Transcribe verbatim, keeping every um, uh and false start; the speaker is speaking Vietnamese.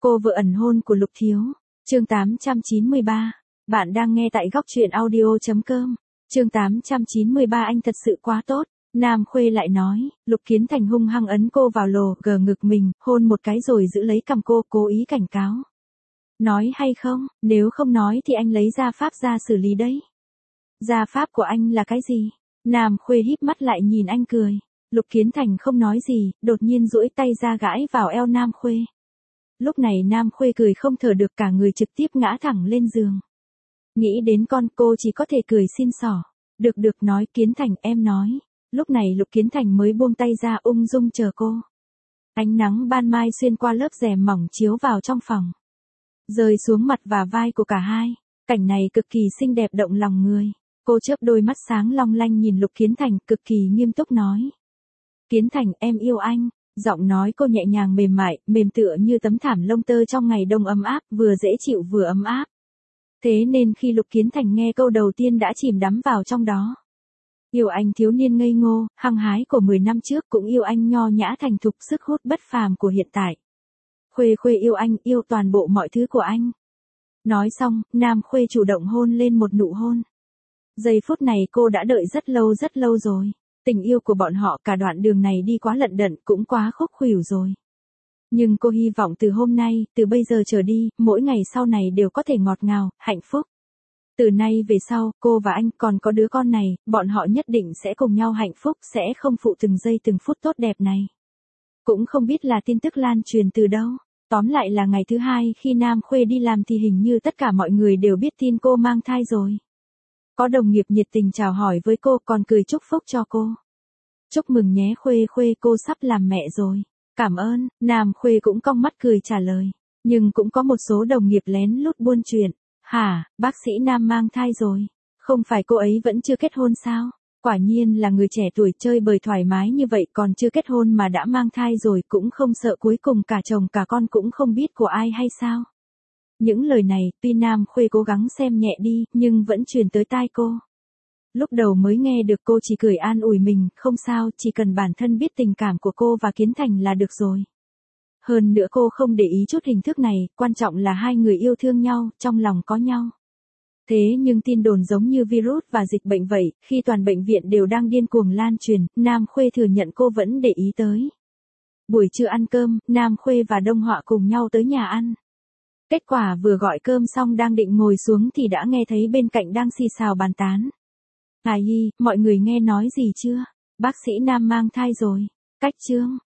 Cô vợ ẩn hôn của Lục Thiếu. Chương tám trăm chín mươi ba. Bạn đang nghe tại góc truyện audio.com. Chương tám trăm chín mươi ba. Anh thật sự quá tốt. Nam Khuê lại nói. Lục Kiến Thành hung hăng ấn cô vào lồ, gờ ngực mình, hôn một cái rồi giữ lấy cằm cô, cố ý cảnh cáo. Nói hay không, nếu không nói thì anh lấy gia pháp ra xử lý đấy. Gia pháp của anh là cái gì? Nam Khuê híp mắt lại nhìn anh cười. Lục Kiến Thành không nói gì, đột nhiên duỗi tay ra gãi vào eo Nam Khuê. Lúc này Nam Khuê cười không thở được, cả người trực tiếp ngã thẳng lên giường. Nghĩ đến con, cô chỉ có thể cười xin xỏ. Được được, nói Kiến Thành, em nói. Lúc này Lục Kiến Thành mới buông tay ra, ung dung chờ cô. Ánh nắng ban mai xuyên qua lớp rèm mỏng chiếu vào trong phòng, rơi xuống mặt và vai của cả hai. Cảnh này cực kỳ xinh đẹp động lòng người. Cô chớp đôi mắt sáng long lanh nhìn Lục Kiến Thành, cực kỳ nghiêm túc nói. Kiến Thành, em yêu anh. Giọng nói cô nhẹ nhàng mềm mại, mềm tựa như tấm thảm lông tơ trong ngày đông ấm áp, vừa dễ chịu vừa ấm áp. Thế nên khi Lục Kiến Thành nghe câu đầu tiên đã chìm đắm vào trong đó. Yêu anh thiếu niên ngây ngô, hăng hái của mười năm trước, cũng yêu anh nho nhã thành thục, sức hút bất phàm của hiện tại. Khuê Khuê yêu anh, yêu toàn bộ mọi thứ của anh. Nói xong, Nam Khuê chủ động hôn lên một nụ hôn. Giây phút này cô đã đợi rất lâu rất lâu rồi. Tình yêu của bọn họ cả đoạn đường này đi quá lận đận, cũng quá khúc khuỷu rồi. Nhưng cô hy vọng từ hôm nay, từ bây giờ trở đi, mỗi ngày sau này đều có thể ngọt ngào, hạnh phúc. Từ nay về sau, cô và anh còn có đứa con này, bọn họ nhất định sẽ cùng nhau hạnh phúc, sẽ không phụ từng giây từng phút tốt đẹp này. Cũng không biết là tin tức lan truyền từ đâu. Tóm lại là ngày thứ hai khi Nam Khuê đi làm thì hình như tất cả mọi người đều biết tin cô mang thai rồi. Có đồng nghiệp nhiệt tình chào hỏi với cô, còn cười chúc phúc cho cô. Chúc mừng nhé Khuê Khuê, cô sắp làm mẹ rồi. Cảm ơn. Nam Khuê cũng cong mắt cười trả lời. Nhưng cũng có một số đồng nghiệp lén lút buôn chuyện. Hả, bác sĩ Nam mang thai rồi. Không phải cô ấy vẫn chưa kết hôn sao? Quả nhiên là người trẻ tuổi chơi bời thoải mái như vậy, còn chưa kết hôn mà đã mang thai rồi, cũng không sợ cuối cùng cả chồng cả con cũng không biết của ai hay sao? Những lời này, tuy Nam Khuê cố gắng xem nhẹ đi, nhưng vẫn truyền tới tai cô. Lúc đầu mới nghe được cô chỉ cười an ủi mình, không sao, chỉ cần bản thân biết tình cảm của cô và Kiến Thành là được rồi. Hơn nữa cô không để ý chút hình thức này, quan trọng là hai người yêu thương nhau, trong lòng có nhau. Thế nhưng tin đồn giống như virus và dịch bệnh vậy, khi toàn bệnh viện đều đang điên cuồng lan truyền, Nam Khuê thừa nhận cô vẫn để ý tới. Buổi trưa ăn cơm, Nam Khuê và Đông Họa cùng nhau tới nhà ăn. Kết quả vừa gọi cơm xong đang định ngồi xuống thì đã nghe thấy bên cạnh đang xì xào bàn tán. Ngài Nhi, mọi người nghe nói gì chưa? Bác sĩ Nam mang thai rồi. Cách chương.